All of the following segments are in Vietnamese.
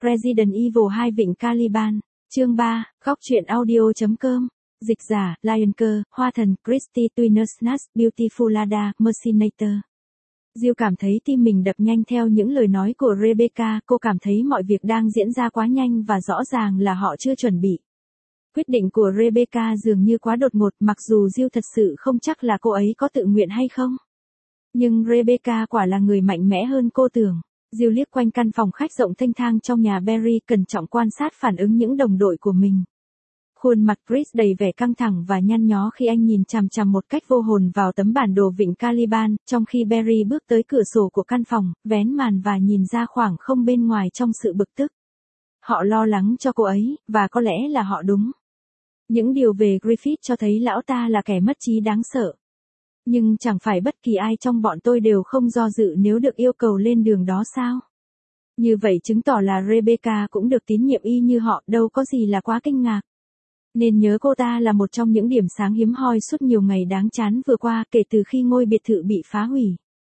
Resident Evil 2 Vịnh Caliban, chương 3, góc truyện audio.com, dịch giả, Lionker, Hoa Thần, Christy Twinersnatch, Beautiful Lada, Mercinator. Jill cảm thấy tim mình đập nhanh theo những lời nói của Rebecca, cô cảm thấy mọi việc đang diễn ra quá nhanh và rõ ràng là họ chưa chuẩn bị. Quyết định của Rebecca dường như quá đột ngột, mặc dù Jill thật sự không chắc là cô ấy có tự nguyện hay không. Nhưng Rebecca quả là người mạnh mẽ hơn cô tưởng. Jill liếc quanh căn phòng khách rộng thênh thang trong nhà Barry, cẩn trọng quan sát phản ứng những đồng đội của mình. Khuôn mặt Chris đầy vẻ căng thẳng và nhăn nhó khi anh nhìn chằm chằm một cách vô hồn vào tấm bản đồ Vịnh Caliban, trong khi Barry bước tới cửa sổ của căn phòng, vén màn và nhìn ra khoảng không bên ngoài trong sự bực tức. Họ lo lắng cho cô ấy, và có lẽ là họ đúng. Những điều về Griffith cho thấy lão ta là kẻ mất trí đáng sợ. Nhưng chẳng phải bất kỳ ai trong bọn tôi đều không do dự nếu được yêu cầu lên đường đó sao? Như vậy chứng tỏ là Rebecca cũng được tín nhiệm y như họ, đâu có gì là quá kinh ngạc. Nên nhớ cô ta là một trong những điểm sáng hiếm hoi suốt nhiều ngày đáng chán vừa qua kể từ khi ngôi biệt thự bị phá hủy.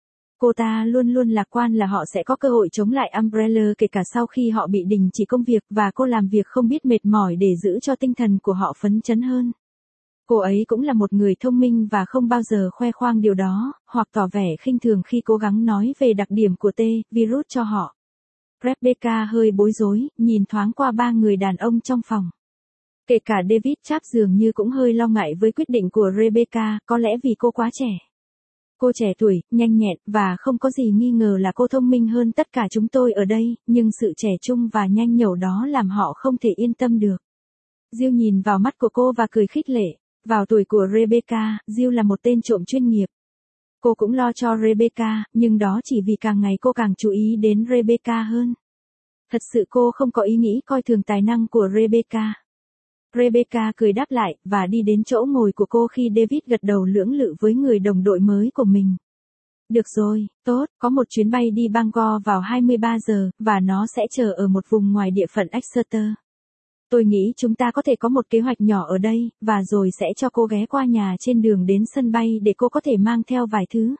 Cô ta luôn luôn lạc quan là họ sẽ có cơ hội chống lại Umbrella kể cả sau khi họ bị đình chỉ công việc, và cô làm việc không biết mệt mỏi để giữ cho tinh thần của họ phấn chấn hơn. Cô ấy cũng là một người thông minh và không bao giờ khoe khoang điều đó, hoặc tỏ vẻ khinh thường khi cố gắng nói về đặc điểm của virus cho họ. Rebecca hơi bối rối, nhìn thoáng qua ba người đàn ông trong phòng. Kể cả David Chap dường như cũng hơi lo ngại với quyết định của Rebecca, có lẽ vì cô quá trẻ. Cô trẻ tuổi, nhanh nhẹn, và không có gì nghi ngờ là cô thông minh hơn tất cả chúng tôi ở đây, nhưng sự trẻ trung và nhanh nhẩu đó làm họ không thể yên tâm được. Jill nhìn vào mắt của cô và cười khích lệ. Vào tuổi của Rebecca, Jill là một tên trộm chuyên nghiệp. Cô cũng lo cho Rebecca, nhưng đó chỉ vì càng ngày cô càng chú ý đến Rebecca hơn. Thật sự cô không có ý nghĩ coi thường tài năng của Rebecca. Rebecca cười đáp lại, và đi đến chỗ ngồi của cô khi David gật đầu lưỡng lự với người đồng đội mới của mình. Được rồi, tốt, có một chuyến bay đi Bangor vào 23 giờ, và nó sẽ chờ ở một vùng ngoài địa phận Exeter. Tôi nghĩ chúng ta có thể có một kế hoạch nhỏ ở đây, và rồi sẽ cho cô ghé qua nhà trên đường đến sân bay để cô có thể mang theo vài thứ.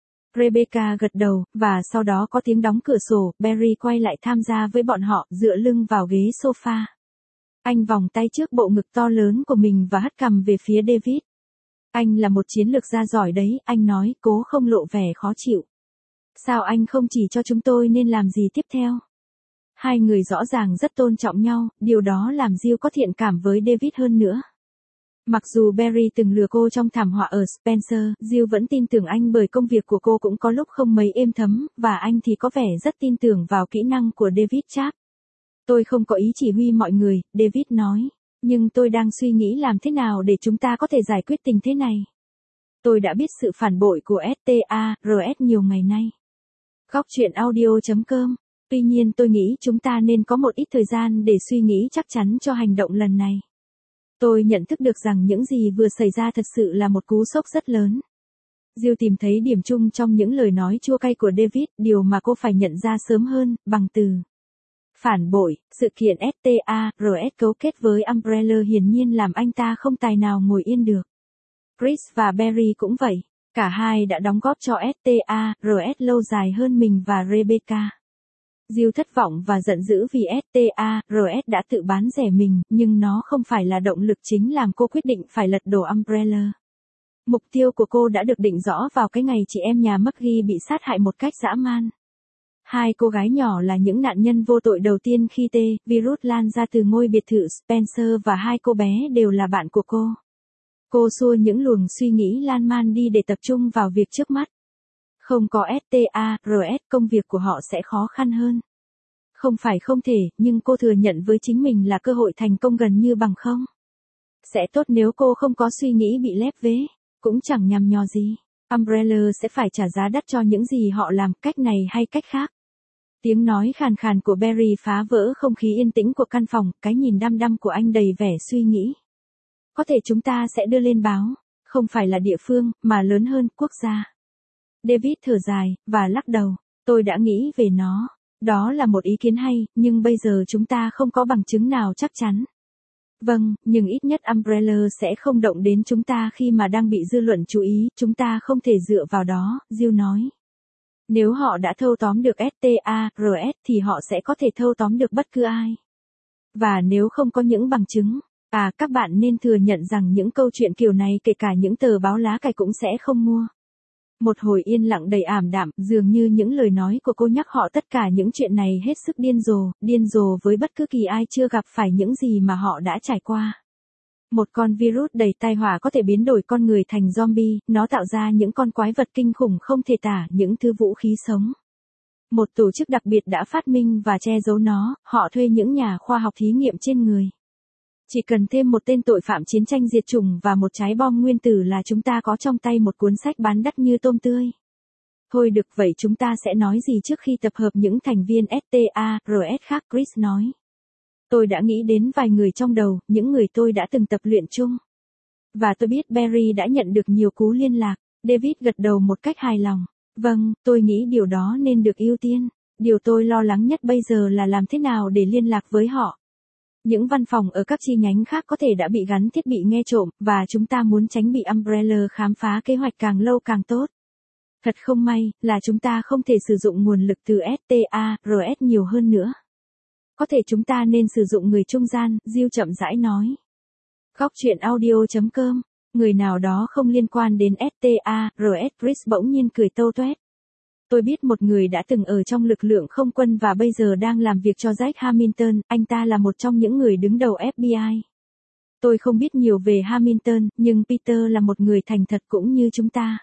Rebecca gật đầu, và sau đó có tiếng đóng cửa sổ, Barry quay lại tham gia với bọn họ, dựa lưng vào ghế sofa. Anh vòng tay trước bộ ngực to lớn của mình và hất cằm về phía David. Anh là một chiến lược gia giỏi đấy, anh nói, cố không lộ vẻ khó chịu. Sao anh không chỉ cho chúng tôi nên làm gì tiếp theo? Hai người rõ ràng rất tôn trọng nhau, điều đó làm Jill có thiện cảm với David hơn nữa. Mặc dù Barry từng lừa cô trong thảm họa ở Spencer, Jill vẫn tin tưởng anh bởi công việc của cô cũng có lúc không mấy êm thấm, và anh thì có vẻ rất tin tưởng vào kỹ năng của David Chap. Tôi không có ý chỉ huy mọi người, David nói, nhưng tôi đang suy nghĩ làm thế nào để chúng ta có thể giải quyết tình thế này. Tôi đã biết sự phản bội của STARS nhiều ngày nay. Góc truyện audio.com. Tuy nhiên tôi nghĩ chúng ta nên có một ít thời gian để suy nghĩ chắc chắn cho hành động lần này. Tôi nhận thức được rằng những gì vừa xảy ra thật sự là một cú sốc rất lớn. Jill tìm thấy điểm chung trong những lời nói chua cay của David, điều mà cô phải nhận ra sớm hơn, bằng từ phản bội. Sự kiện STARS cấu kết với Umbrella hiển nhiên làm anh ta không tài nào ngồi yên được. Chris và Barry cũng vậy, cả hai đã đóng góp cho STARS lâu dài hơn mình và Rebecca. Jill thất vọng và giận dữ vì STARS đã tự bán rẻ mình, nhưng nó không phải là động lực chính làm cô quyết định phải lật đổ Umbrella. Mục tiêu của cô đã được định rõ vào cái ngày chị em nhà McGee bị sát hại một cách dã man. Hai cô gái nhỏ là những nạn nhân vô tội đầu tiên khi virus lan ra từ ngôi biệt thự Spencer, và hai cô bé đều là bạn của cô. Cô xua những luồng suy nghĩ lan man đi để tập trung vào việc trước mắt. Không có STARS, công việc của họ sẽ khó khăn hơn. Không phải không thể, nhưng cô thừa nhận với chính mình là cơ hội thành công gần như bằng không. Sẽ tốt nếu cô không có suy nghĩ bị lép vế, cũng chẳng nhằm nhò gì. Umbrella sẽ phải trả giá đắt cho những gì họ làm, cách này hay cách khác. Tiếng nói khàn khàn của Barry phá vỡ không khí yên tĩnh của căn phòng, cái nhìn đăm đăm của anh đầy vẻ suy nghĩ. Có thể chúng ta sẽ đưa lên báo, không phải là địa phương, mà lớn hơn, quốc gia. David thở dài, và lắc đầu, tôi đã nghĩ về nó. Đó là một ý kiến hay, nhưng bây giờ chúng ta không có bằng chứng nào chắc chắn. Vâng, nhưng ít nhất Umbrella sẽ không động đến chúng ta khi mà đang bị dư luận chú ý, chúng ta không thể dựa vào đó, Jill nói. Nếu họ đã thâu tóm được STARS thì họ sẽ có thể thâu tóm được bất cứ ai. Và nếu không có những bằng chứng, các bạn nên thừa nhận rằng những câu chuyện kiểu này kể cả những tờ báo lá cải cũng sẽ không mua. Một hồi yên lặng đầy ảm đạm, dường như những lời nói của cô nhắc họ tất cả những chuyện này hết sức điên rồ với bất cứ kỳ ai chưa gặp phải những gì mà họ đã trải qua. Một con virus đầy tai họa có thể biến đổi con người thành zombie, nó tạo ra những con quái vật kinh khủng không thể tả, những thứ vũ khí sống. Một tổ chức đặc biệt đã phát minh và che giấu nó, họ thuê những nhà khoa học thí nghiệm trên người. Chỉ cần thêm một tên tội phạm chiến tranh diệt chủng và một trái bom nguyên tử là chúng ta có trong tay một cuốn sách bán đắt như tôm tươi. Thôi được vậy chúng ta sẽ nói gì trước khi tập hợp những thành viên STARS khác, Chris nói. Tôi đã nghĩ đến vài người trong đầu, những người tôi đã từng tập luyện chung. Và tôi biết Barry đã nhận được nhiều cú liên lạc. David gật đầu một cách hài lòng. Vâng, tôi nghĩ điều đó nên được ưu tiên. Điều tôi lo lắng nhất bây giờ là làm thế nào để liên lạc với họ. Những văn phòng ở các chi nhánh khác có thể đã bị gắn thiết bị nghe trộm, và chúng ta muốn tránh bị Umbrella khám phá kế hoạch càng lâu càng tốt. Thật không may, là chúng ta không thể sử dụng nguồn lực từ STARS nhiều hơn nữa. Có thể chúng ta nên sử dụng người trung gian, Jill chậm rãi nói. Góc chuyện audio.com, người nào đó không liên quan đến STARS, Chris bỗng nhiên cười tâu tuét. Tôi biết một người đã từng ở trong lực lượng không quân và bây giờ đang làm việc cho Jack Hamilton, anh ta là một trong những người đứng đầu FBI. Tôi không biết nhiều về Hamilton, nhưng Peter là một người thành thật cũng như chúng ta.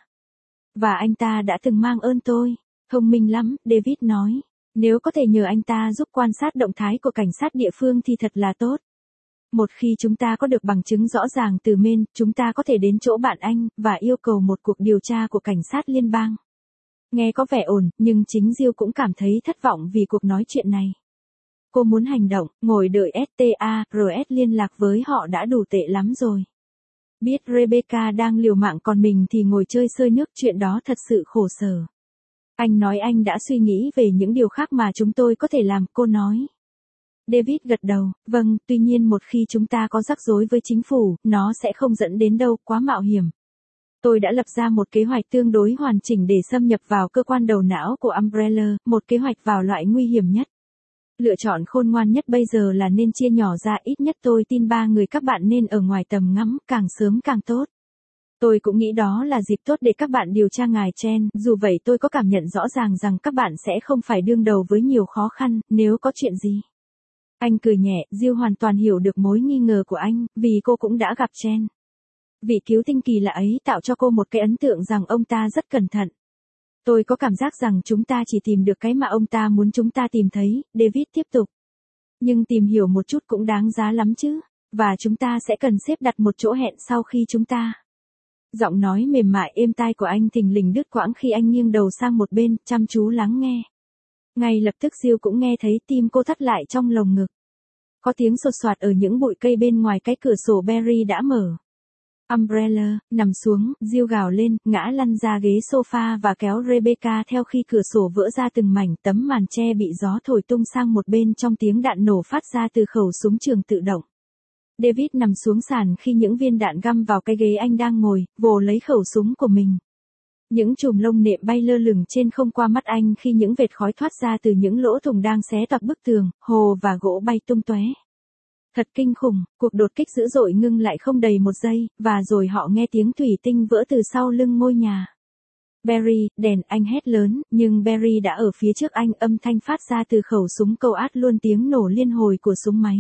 Và anh ta đã từng mang ơn tôi. Thông minh lắm, David nói. Nếu có thể nhờ anh ta giúp quan sát động thái của cảnh sát địa phương thì thật là tốt. Một khi chúng ta có được bằng chứng rõ ràng từ Maine, chúng ta có thể đến chỗ bạn anh, và yêu cầu một cuộc điều tra của cảnh sát liên bang. Nghe có vẻ ổn, nhưng chính Jill cũng cảm thấy thất vọng vì cuộc nói chuyện này. Cô muốn hành động, ngồi đợi STARS liên lạc với họ đã đủ tệ lắm rồi. Biết Rebecca đang liều mạng còn mình thì ngồi chơi xơi nước, chuyện đó thật sự khổ sở. Anh nói anh đã suy nghĩ về những điều khác mà chúng tôi có thể làm, cô nói. David gật đầu, vâng, tuy nhiên một khi chúng ta có rắc rối với chính phủ, nó sẽ không dẫn đến đâu, quá mạo hiểm. Tôi đã lập ra một kế hoạch tương đối hoàn chỉnh để xâm nhập vào cơ quan đầu não của Umbrella, một kế hoạch vào loại nguy hiểm nhất. Lựa chọn khôn ngoan nhất bây giờ là nên chia nhỏ ra, ít nhất tôi tin 3 người các bạn nên ở ngoài tầm ngắm, càng sớm càng tốt. Tôi cũng nghĩ đó là dịp tốt để các bạn điều tra ngài Chen, dù vậy tôi có cảm nhận rõ ràng rằng các bạn sẽ không phải đương đầu với nhiều khó khăn, nếu có chuyện gì. Anh cười nhẹ, Jill hoàn toàn hiểu được mối nghi ngờ của anh, vì cô cũng đã gặp Chen. Vị cứu tinh kỳ lạ ấy tạo cho cô một cái ấn tượng rằng ông ta rất cẩn thận. Tôi có cảm giác rằng chúng ta chỉ tìm được cái mà ông ta muốn chúng ta tìm thấy, David tiếp tục. Nhưng tìm hiểu một chút cũng đáng giá lắm chứ, và chúng ta sẽ cần xếp đặt một chỗ hẹn sau khi chúng ta. Giọng nói mềm mại êm tai của anh thình lình đứt quãng khi anh nghiêng đầu sang một bên, chăm chú lắng nghe. Ngay lập tức Jill cũng nghe thấy tim cô thắt lại trong lồng ngực. Có tiếng sột soạt ở những bụi cây bên ngoài cái cửa sổ Barry đã mở. Umbrella, nằm xuống, Jill gào lên, ngã lăn ra ghế sofa và kéo Rebecca theo khi cửa sổ vỡ ra từng mảnh, tấm màn che bị gió thổi tung sang một bên trong tiếng đạn nổ phát ra từ khẩu súng trường tự động. David nằm xuống sàn khi những viên đạn găm vào cái ghế anh đang ngồi, vồ lấy khẩu súng của mình. Những chùm lông nệm bay lơ lửng trên không qua mắt anh khi những vệt khói thoát ra từ những lỗ thủng đang xé toạc bức tường, hồ và gỗ bay tung tóe. Thật kinh khủng, cuộc đột kích dữ dội ngưng lại không đầy một giây, và rồi họ nghe tiếng thủy tinh vỡ từ sau lưng ngôi nhà. Barry, đèn, anh hét lớn, nhưng Barry đã ở phía trước anh, âm thanh phát ra từ khẩu súng câu át luôn tiếng nổ liên hồi của súng máy.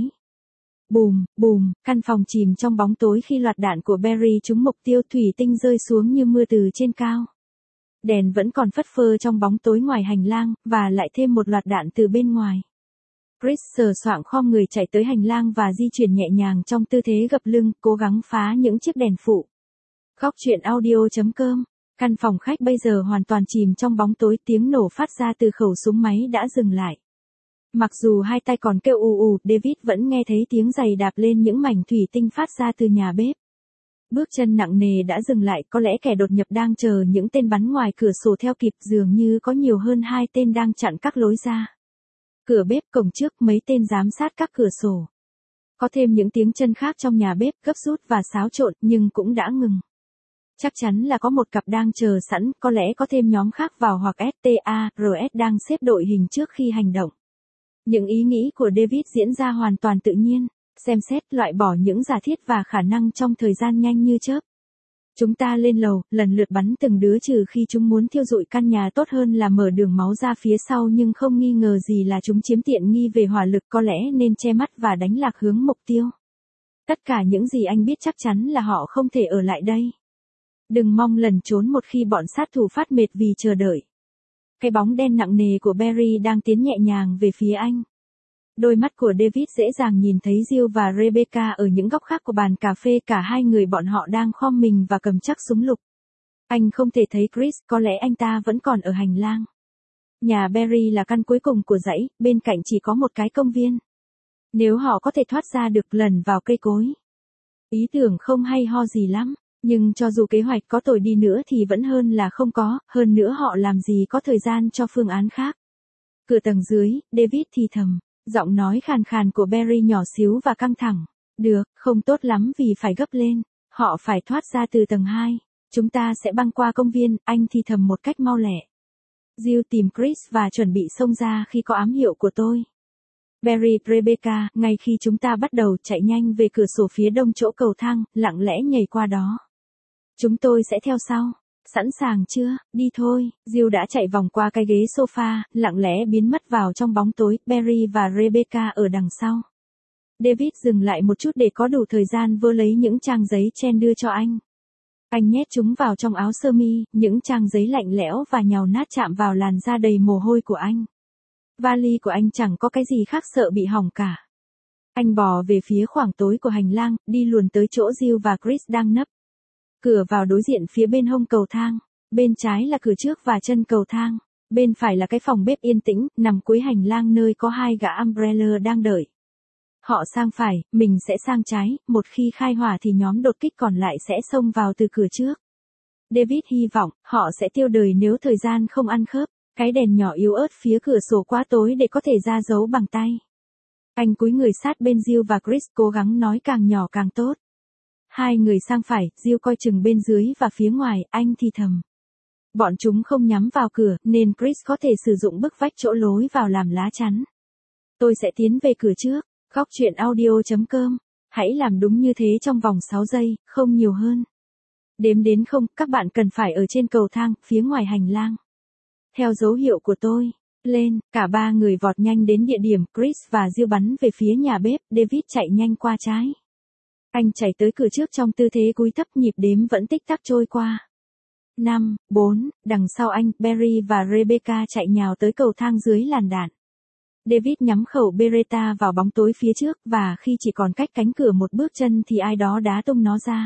Bùm, bùm, căn phòng chìm trong bóng tối khi loạt đạn của Barry trúng mục tiêu, thủy tinh rơi xuống như mưa từ trên cao. Đèn vẫn còn phất phơ trong bóng tối ngoài hành lang, và lại thêm một loạt đạn từ bên ngoài. Chris sờ soạng khom người chạy tới hành lang và di chuyển nhẹ nhàng trong tư thế gập lưng, cố gắng phá những chiếc đèn phụ. Góc chuyện audio.com, căn phòng khách bây giờ hoàn toàn chìm trong bóng tối, tiếng nổ phát ra từ khẩu súng máy đã dừng lại. Mặc dù hai tay còn kêu ù, David vẫn nghe thấy tiếng giày đạp lên những mảnh thủy tinh phát ra từ nhà bếp. Bước chân nặng nề đã dừng lại, có lẽ kẻ đột nhập đang chờ những tên bắn ngoài cửa sổ theo kịp, dường như có nhiều hơn 2 tên đang chặn các lối ra. Cửa bếp, cổng trước, mấy tên giám sát các cửa sổ. Có thêm những tiếng chân khác trong nhà bếp, gấp rút và xáo trộn, nhưng cũng đã ngừng. Chắc chắn là có một cặp đang chờ sẵn, có lẽ có thêm nhóm khác vào hoặc STARS đang xếp đội hình trước khi hành động. Những ý nghĩ của David diễn ra hoàn toàn tự nhiên, xem xét loại bỏ những giả thiết và khả năng trong thời gian nhanh như chớp. Chúng ta lên lầu, lần lượt bắn từng đứa trừ khi chúng muốn thiêu rụi căn nhà tốt hơn là mở đường máu ra phía sau nhưng không nghi ngờ gì là chúng chiếm tiện nghi về hỏa lực có lẽ nên che mắt và đánh lạc hướng mục tiêu. Tất cả những gì anh biết chắc chắn là họ không thể ở lại đây. Đừng mong lẩn trốn một khi bọn sát thủ phát mệt vì chờ đợi. Cái bóng đen nặng nề của Barry đang tiến nhẹ nhàng về phía anh. Đôi mắt của David dễ dàng nhìn thấy Jill và Rebecca ở những góc khác của bàn cà phê, cả hai người bọn họ đang khom mình và cầm chắc súng lục. Anh không thể thấy Chris, có lẽ anh ta vẫn còn ở hành lang. Nhà Barry là căn cuối cùng của dãy, bên cạnh chỉ có một cái công viên. Nếu họ có thể thoát ra được lần vào cây cối. Ý tưởng không hay ho gì lắm, nhưng cho dù kế hoạch có tồi đi nữa thì vẫn hơn là không có, hơn nữa họ làm gì có thời gian cho phương án khác. Cửa tầng dưới, David thì thầm. Giọng nói khàn khàn của Barry nhỏ xíu và căng thẳng. Được, không tốt lắm vì phải gấp lên. Họ phải thoát ra từ tầng 2. Chúng ta sẽ băng qua công viên, anh thì thầm một cách mau lẹ. Jill tìm Chris và chuẩn bị xông ra khi có ám hiệu của tôi. Barry, Rebecca, ngay khi chúng ta bắt đầu chạy nhanh về cửa sổ phía đông chỗ cầu thang, lặng lẽ nhảy qua đó. Chúng tôi sẽ theo sau. Sẵn sàng chưa, đi thôi. Jill đã chạy vòng qua cái ghế sofa, lặng lẽ biến mất vào trong bóng tối, Barry và Rebecca ở đằng sau. David dừng lại một chút để có đủ thời gian vơ lấy những trang giấy Chen đưa cho anh. Anh nhét chúng vào trong áo sơ mi, những trang giấy lạnh lẽo và nhàu nát chạm vào làn da đầy mồ hôi của anh. Vali của anh chẳng có cái gì khác sợ bị hỏng cả. Anh bò về phía khoảng tối của hành lang, đi luồn tới chỗ Jill và Chris đang nấp. Cửa vào đối diện phía bên hông cầu thang, bên trái là cửa trước và chân cầu thang, bên phải là cái phòng bếp yên tĩnh, nằm cuối hành lang nơi có hai gã umbrella đang đợi. Họ sang phải, mình sẽ sang trái, một khi khai hỏa thì nhóm đột kích còn lại sẽ xông vào từ cửa trước. David hy vọng, họ sẽ tiêu đời nếu thời gian không ăn khớp, cái đèn nhỏ yếu ớt phía cửa sổ quá tối để có thể ra dấu bằng tay. Anh cúi người sát bên Jill và Chris cố gắng nói càng nhỏ càng tốt. Hai người sang phải, Jill coi chừng bên dưới và phía ngoài, anh thì thầm. Bọn chúng không nhắm vào cửa, nên Chris có thể sử dụng bức vách chỗ lối vào làm lá chắn. Tôi sẽ tiến về cửa trước. Góc truyện audio.com. Hãy làm đúng như thế trong vòng 6 giây, không nhiều hơn. Đếm đến không, các bạn cần phải ở trên cầu thang, phía ngoài hành lang. Theo dấu hiệu của tôi. Lên, cả ba người vọt nhanh đến địa điểm, Chris và Jill bắn về phía nhà bếp, David chạy nhanh qua trái. Anh chạy tới cửa trước trong tư thế cúi thấp, nhịp đếm vẫn tích tắc trôi qua. 5, 4, đằng sau anh, Barry và Rebecca chạy nhào tới cầu thang dưới làn đạn. David nhắm khẩu Beretta vào bóng tối phía trước và khi chỉ còn cách cánh cửa một bước chân thì ai đó đá tung nó ra.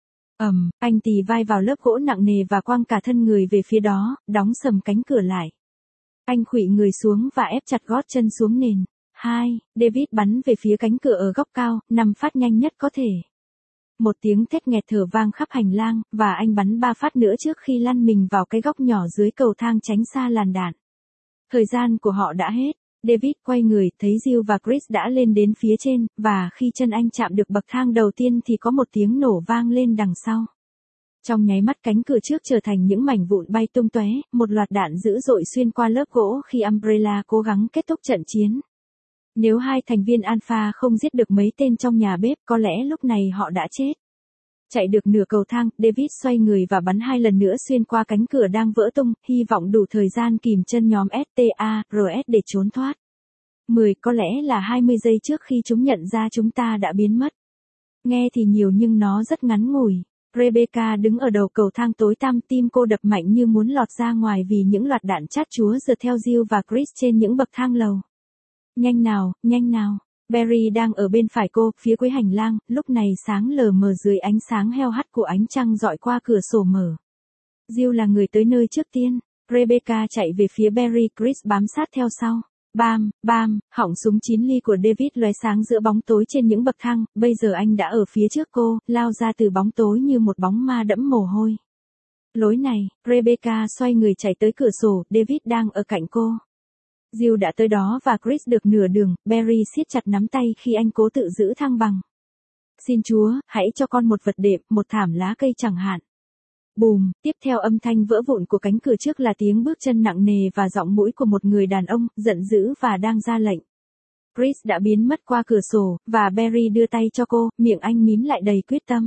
Anh tì vai vào lớp gỗ nặng nề và quăng cả thân người về phía đó, đóng sầm cánh cửa lại. Anh khuỵu người xuống và ép chặt gót chân xuống nền. 2, David bắn về phía cánh cửa ở góc cao, 5 phát nhanh nhất có thể. Một tiếng thét nghẹt thở vang khắp hành lang, và anh bắn 3 phát nữa trước khi lăn mình vào cái góc nhỏ dưới cầu thang tránh xa làn đạn. Thời gian của họ đã hết. David quay người, thấy Jill và Chris đã lên đến phía trên, và khi chân anh chạm được bậc thang đầu tiên thì có một tiếng nổ vang lên đằng sau. Trong nháy mắt cánh cửa trước trở thành những mảnh vụn bay tung tóe, một loạt đạn dữ dội xuyên qua lớp gỗ khi Umbrella cố gắng kết thúc trận chiến. Nếu hai thành viên Alpha không giết được mấy tên trong nhà bếp, có lẽ lúc này họ đã chết. Chạy được nửa cầu thang, David xoay người và bắn 2 lần nữa xuyên qua cánh cửa đang vỡ tung, hy vọng đủ thời gian kìm chân nhóm STARS để trốn thoát. 10, có lẽ là 20 giây trước khi chúng nhận ra chúng ta đã biến mất. Nghe thì nhiều nhưng nó rất ngắn ngủi. Rebecca đứng ở đầu cầu thang tối tăm, tim cô đập mạnh như muốn lọt ra ngoài vì những loạt đạn chát chúa rượt theo Jill và Chris trên những bậc thang lầu. Nhanh nào, nhanh nào. Barry đang ở bên phải cô, phía cuối hành lang, lúc này sáng lờ mờ dưới ánh sáng heo hắt của ánh trăng dọi qua cửa sổ mở. Jill là người tới nơi trước tiên. Rebecca chạy về phía Barry, Chris bám sát theo sau. Bam, bam, họng súng 9 ly của David lóe sáng giữa bóng tối trên những bậc thang, bây giờ anh đã ở phía trước cô, lao ra từ bóng tối như một bóng ma đẫm mồ hôi. Lối này, Rebecca xoay người chạy tới cửa sổ, David đang ở cạnh cô. Jill đã tới đó và Chris được nửa đường, Barry siết chặt nắm tay khi anh cố tự giữ thăng bằng. Xin Chúa, hãy cho con một vật đệm, một thảm lá cây chẳng hạn. Bùm, tiếp theo âm thanh vỡ vụn của cánh cửa trước là tiếng bước chân nặng nề và giọng mũi của một người đàn ông, giận dữ và đang ra lệnh. Chris đã biến mất qua cửa sổ, và Barry đưa tay cho cô, miệng anh mím lại đầy quyết tâm.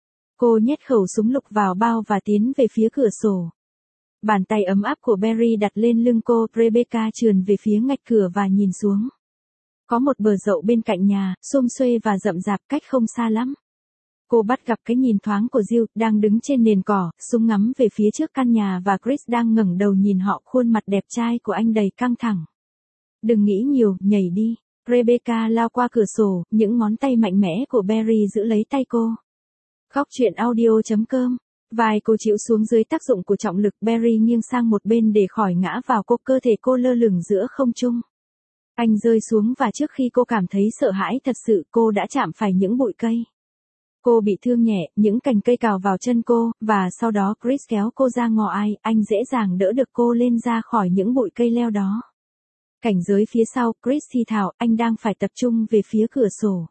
Cô nhét khẩu súng lục vào bao và tiến về phía cửa sổ. Bàn tay ấm áp của Barry đặt lên lưng cô, Rebecca trườn về phía ngạch cửa và nhìn xuống. Có một bờ dậu bên cạnh nhà, xum xuê và rậm rạp cách không xa lắm. Cô bắt gặp cái nhìn thoáng của Jill, đang đứng trên nền cỏ, súng ngắm về phía trước căn nhà và Chris đang ngẩng đầu nhìn họ, khuôn mặt đẹp trai của anh đầy căng thẳng. Đừng nghĩ nhiều, nhảy đi. Rebecca lao qua cửa sổ, những ngón tay mạnh mẽ của Barry giữ lấy tay cô. Góc truyện audio.com. Vai cô chịu xuống dưới tác dụng của trọng lực, Barry nghiêng sang một bên để khỏi ngã vào cô, cơ thể cô lơ lửng giữa không trung. Anh rơi xuống và trước khi cô cảm thấy sợ hãi thật sự, cô đã chạm phải những bụi cây. Cô bị thương nhẹ, những cành cây cào vào chân cô, và sau đó Chris kéo cô ra ngoài, anh dễ dàng đỡ được cô lên ra khỏi những bụi cây leo đó. Cảnh giới phía sau, Chris thì thào, anh đang phải tập trung về phía cửa sổ.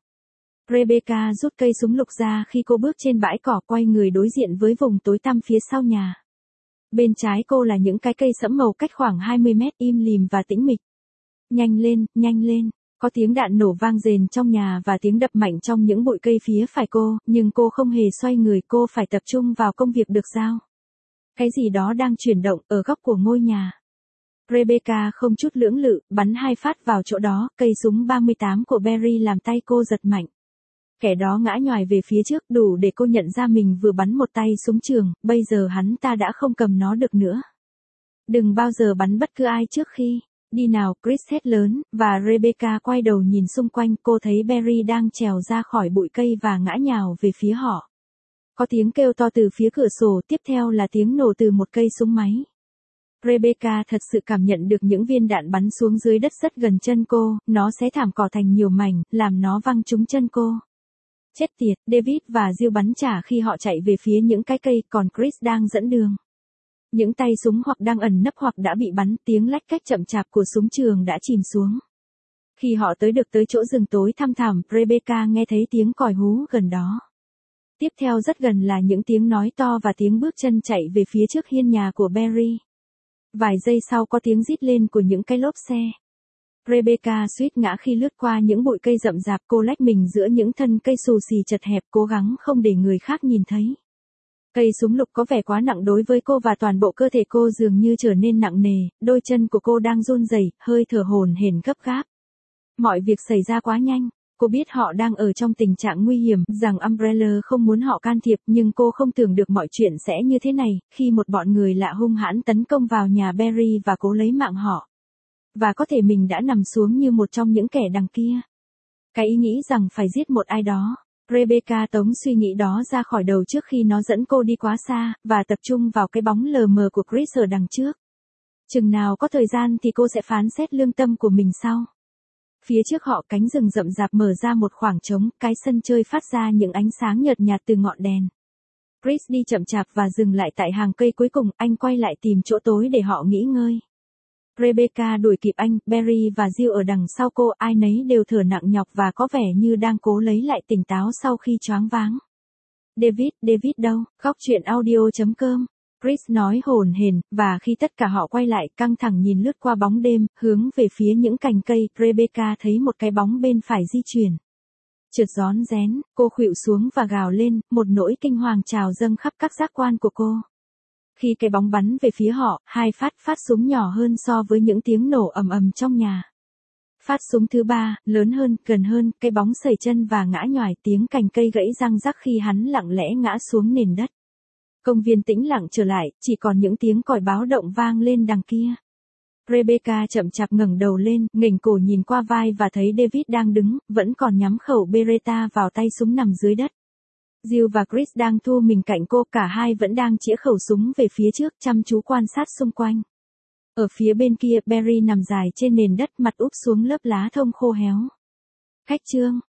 Rebecca rút cây súng lục ra khi cô bước trên bãi cỏ, quay người đối diện với vùng tối tăm phía sau nhà. Bên trái cô là những cái cây sẫm màu cách khoảng 20 mét, im lìm và tĩnh mịch. Nhanh lên, nhanh lên. Có tiếng đạn nổ vang rền trong nhà và tiếng đập mạnh trong những bụi cây phía phải cô, nhưng cô không hề xoay người, cô phải tập trung vào công việc được giao. Cái gì đó đang chuyển động ở góc của ngôi nhà. Rebecca không chút lưỡng lự, bắn 2 phát vào chỗ đó, cây súng 38 của Barry làm tay cô giật mạnh. Kẻ đó ngã nhoài về phía trước, đủ để cô nhận ra mình vừa bắn một tay súng trường, bây giờ hắn ta đã không cầm nó được nữa. Đừng bao giờ bắn bất cứ ai trước khi. Đi nào, Chris hét lớn, và Rebecca quay đầu nhìn xung quanh, cô thấy Barry đang trèo ra khỏi bụi cây và ngã nhào về phía họ. Có tiếng kêu to từ phía cửa sổ, tiếp theo là tiếng nổ từ một cây súng máy. Rebecca thật sự cảm nhận được những viên đạn bắn xuống dưới đất rất gần chân cô, nó xé thảm cỏ thành nhiều mảnh, làm nó văng trúng chân cô. Chết tiệt, David và Jill bắn trả khi họ chạy về phía những cái cây, còn Chris đang dẫn đường. Những tay súng hoặc đang ẩn nấp hoặc đã bị bắn, tiếng lách cách chậm chạp của súng trường đã chìm xuống. Khi họ tới chỗ rừng tối thăm thẳm, Rebecca nghe thấy tiếng còi hú gần đó. Tiếp theo rất gần là những tiếng nói to và tiếng bước chân chạy về phía trước hiên nhà của Barry. Vài giây sau có tiếng rít lên của những cái lốp xe. Rebecca suýt ngã khi lướt qua những bụi cây rậm rạp, cô lách mình giữa những thân cây xù xì chật hẹp, cố gắng không để người khác nhìn thấy. Cây súng lục có vẻ quá nặng đối với cô và toàn bộ cơ thể cô dường như trở nên nặng nề, đôi chân của cô đang run rẩy, hơi thở hổn hển gấp gáp. Mọi việc xảy ra quá nhanh, cô biết họ đang ở trong tình trạng nguy hiểm, rằng Umbrella không muốn họ can thiệp, nhưng cô không tưởng được mọi chuyện sẽ như thế này, khi một bọn người lạ hung hãn tấn công vào nhà Barry và cố lấy mạng họ. Và có thể mình đã nằm xuống như một trong những kẻ đằng kia. Cái ý nghĩ rằng phải giết một ai đó. Rebecca tống suy nghĩ đó ra khỏi đầu trước khi nó dẫn cô đi quá xa, và tập trung vào cái bóng lờ mờ của Chris ở đằng trước. Chừng nào có thời gian thì cô sẽ phán xét lương tâm của mình sau. Phía trước họ, cánh rừng rậm rạp mở ra một khoảng trống, cái sân chơi phát ra những ánh sáng nhợt nhạt từ ngọn đèn. Chris đi chậm chạp và dừng lại tại hàng cây cuối cùng, anh quay lại tìm chỗ tối để họ nghỉ ngơi. Rebecca đuổi kịp anh, Barry và Jill ở đằng sau cô, ai nấy đều thở nặng nhọc và có vẻ như đang cố lấy lại tỉnh táo sau khi choáng váng. David đâu? Góc truyện audio.com. Chris nói hổn hển, và khi tất cả họ quay lại, căng thẳng nhìn lướt qua bóng đêm, hướng về phía những cành cây, Rebecca thấy một cái bóng bên phải di chuyển. Trượt rón rén, cô khuỵu xuống và gào lên, một nỗi kinh hoàng trào dâng khắp các giác quan của cô. Khi cái bóng bắn về phía họ, 2 phát súng nhỏ hơn so với những tiếng nổ ầm ầm trong nhà. Phát súng thứ 3, lớn hơn, gần hơn, cái bóng sẩy chân và ngã nhoài, tiếng cành cây gãy răng rắc khi hắn lặng lẽ ngã xuống nền đất. Công viên tĩnh lặng trở lại, chỉ còn những tiếng còi báo động vang lên đằng kia. Rebecca chậm chạp ngẩng đầu lên, nghềnh cổ nhìn qua vai và thấy David đang đứng, vẫn còn nhắm khẩu Beretta vào tay súng nằm dưới đất. Jill và Chris đang thu mình cạnh cô, cả hai vẫn đang chĩa khẩu súng về phía trước, chăm chú quan sát xung quanh. Ở phía bên kia, Barry nằm dài trên nền đất, mặt úp xuống lớp lá thông khô héo. Khách trương,